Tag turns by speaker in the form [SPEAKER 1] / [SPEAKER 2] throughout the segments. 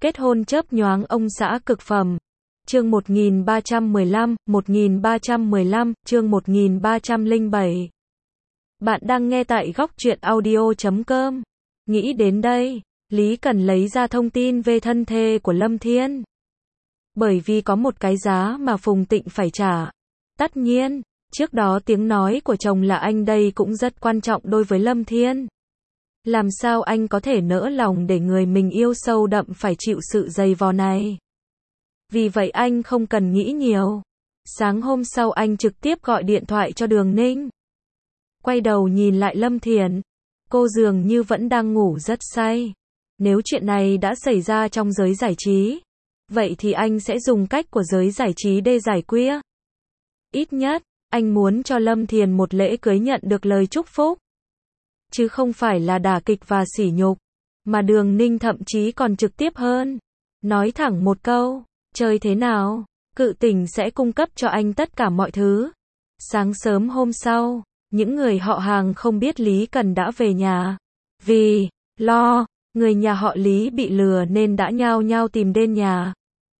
[SPEAKER 1] Kết hôn chớp nhoáng ông xã cực phẩm. Chương 1315, chương 1307. Bạn đang nghe tại góc truyện audio.com. Nghĩ đến đây, Lý Cần lấy ra thông tin về thân thê của Lâm Thiên. Bởi vì có một cái giá mà Phùng Tịnh phải trả. Tất nhiên, trước đó tiếng nói của chồng là anh đây cũng rất quan trọng đối với Lâm Thiên. Làm sao anh có thể nỡ lòng để người mình yêu sâu đậm phải chịu sự dày vò này. Vì vậy anh không cần nghĩ nhiều. Sáng hôm sau anh trực tiếp gọi điện thoại cho Đường Ninh. Quay đầu nhìn lại Lâm Thiển. Cô dường như vẫn đang ngủ rất say. Nếu chuyện này đã xảy ra trong giới giải trí, vậy thì anh sẽ dùng cách của giới giải trí để giải quyết. Ít nhất, anh muốn cho Lâm Thiển một lễ cưới nhận được lời chúc phúc. Chứ không phải là đả kích và sỉ nhục. Mà Đường Ninh thậm chí còn trực tiếp hơn. Nói thẳng một câu, chơi thế nào, Cự Tình sẽ cung cấp cho anh tất cả mọi thứ. Sáng sớm hôm sau, những người họ hàng không biết Lý Cần đã về nhà. Vì lo người nhà họ Lý bị lừa nên đã nhao nhao tìm đến nhà.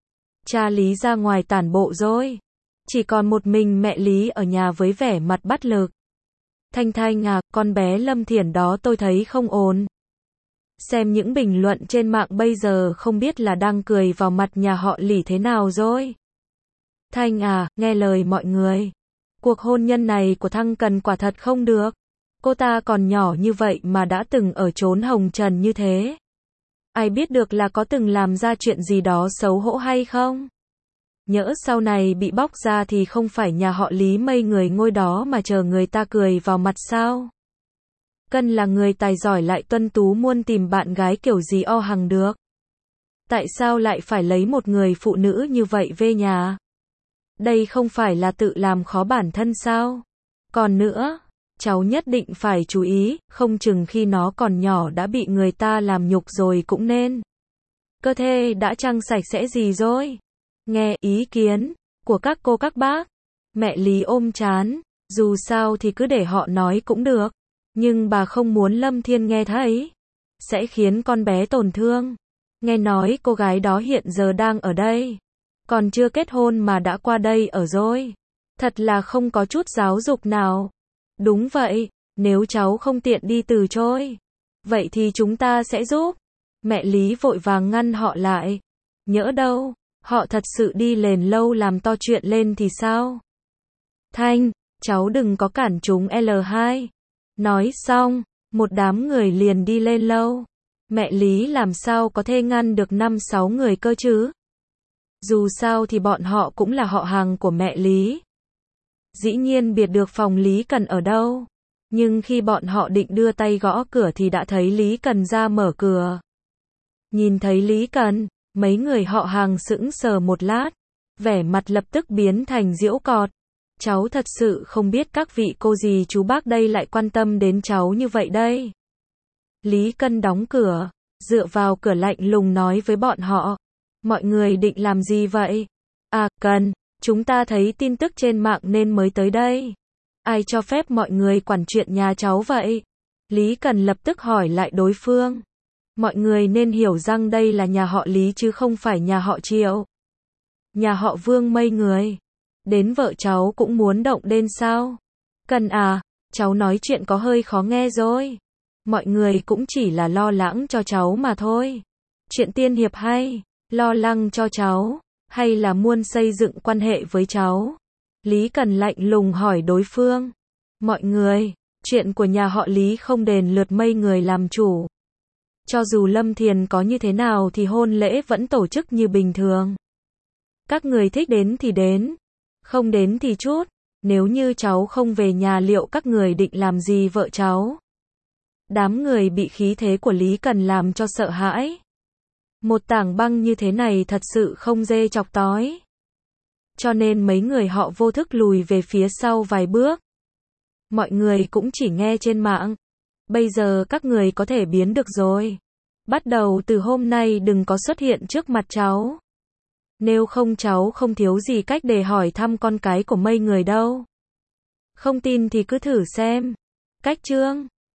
[SPEAKER 1] Cha Lý ra ngoài tản bộ rồi. Chỉ còn một mình mẹ Lý ở nhà với vẻ mặt bất lực. Thanh Thanh à, con bé Lâm Thiển đó tôi thấy không ổn. Xem những bình luận trên mạng bây giờ không biết là đang cười vào mặt nhà họ Lý thế nào rồi. Thanh à, nghe lời mọi người. Cuộc hôn nhân này của Thăng Cần quả thật không được. Cô ta còn nhỏ như vậy mà đã từng ở chốn hồng trần như thế. Ai biết được là có từng làm ra chuyện gì đó xấu hổ hay không? Nhỡ sau này bị bóc ra thì không phải nhà họ Lý mây người ngôi đó mà chờ người ta cười vào mặt sao? Cần là người tài giỏi lại tuân tú muôn tìm bạn gái kiểu gì o hằng được. Tại sao lại phải lấy một người phụ nữ như vậy về nhà? Đây không phải là tự làm khó bản thân sao? Còn nữa, cháu nhất định phải chú ý, không chừng khi nó còn nhỏ đã bị người ta làm nhục rồi cũng nên. Cơ thể đã trăng sạch sẽ gì rồi? Nghe ý kiến của các cô các bác. Mẹ Lý ôm chán, dù sao thì cứ để họ nói cũng được. Nhưng bà không muốn Lâm Thiên nghe thấy. Sẽ khiến con bé tổn thương. Nghe nói cô gái đó hiện giờ đang ở đây. Còn chưa kết hôn mà đã qua đây ở rồi. Thật là không có chút giáo dục nào. Đúng vậy, nếu cháu không tiện đi từ chối, vậy thì chúng ta sẽ giúp. Mẹ Lý vội vàng ngăn họ lại. Nhỡ đâu, họ thật sự đi lền lâu làm to chuyện lên thì sao? Thanh, cháu đừng có cản chúng L2. Nói xong, một đám người liền đi lên lâu. Mẹ Lý làm sao có thể ngăn được 5-6 người cơ chứ? Dù sao thì bọn họ cũng là họ hàng của mẹ Lý. Dĩ nhiên biết được phòng Lý Cần ở đâu. Nhưng khi bọn họ định đưa tay gõ cửa thì đã thấy Lý Cần ra mở cửa. Nhìn thấy Lý Cần, mấy người họ hàng sững sờ một lát. Vẻ mặt lập tức biến thành giễu cợt. Cháu thật sự không biết các vị cô dì chú bác đây lại quan tâm đến cháu như vậy đây. Lý Cần đóng cửa, dựa vào cửa lạnh lùng nói với bọn họ. Mọi người định làm gì vậy? À, Cần, chúng ta thấy tin tức trên mạng nên mới tới đây. Ai cho phép mọi người quản chuyện nhà cháu vậy? Lý Cần lập tức hỏi lại đối phương. Mọi người nên hiểu rằng đây là nhà họ Lý chứ không phải nhà họ Triệu. Nhà họ Vương mây người. Đến vợ cháu cũng muốn động đến sao? Cần à, cháu nói chuyện có hơi khó nghe rồi. Mọi người cũng chỉ là lo lắng cho cháu mà thôi. Chuyện tiên hiệp hay, lo lắng cho cháu, hay là muốn xây dựng quan hệ với cháu? Lý Cần lạnh lùng hỏi đối phương. Mọi người, chuyện của nhà họ Lý không đền lượt mây người làm chủ. Cho dù Lâm Thiền có như thế nào thì hôn lễ vẫn tổ chức như bình thường. Các người thích đến thì đến, không đến thì chút. Nếu như cháu không về nhà liệu các người định làm gì vợ cháu? Đám người bị khí thế của Lý Cần làm cho sợ hãi. Một tảng băng như thế này thật sự không dê chọc tói. Cho nên mấy người họ vô thức lùi về phía sau vài bước. Mọi người cũng chỉ nghe trên mạng. Bây giờ các người có thể biến được rồi. Bắt đầu từ hôm nay đừng có xuất hiện trước mặt cháu. Nếu không cháu không thiếu gì cách để hỏi thăm con cái của mấy người đâu. Không tin thì cứ thử xem. Cách chương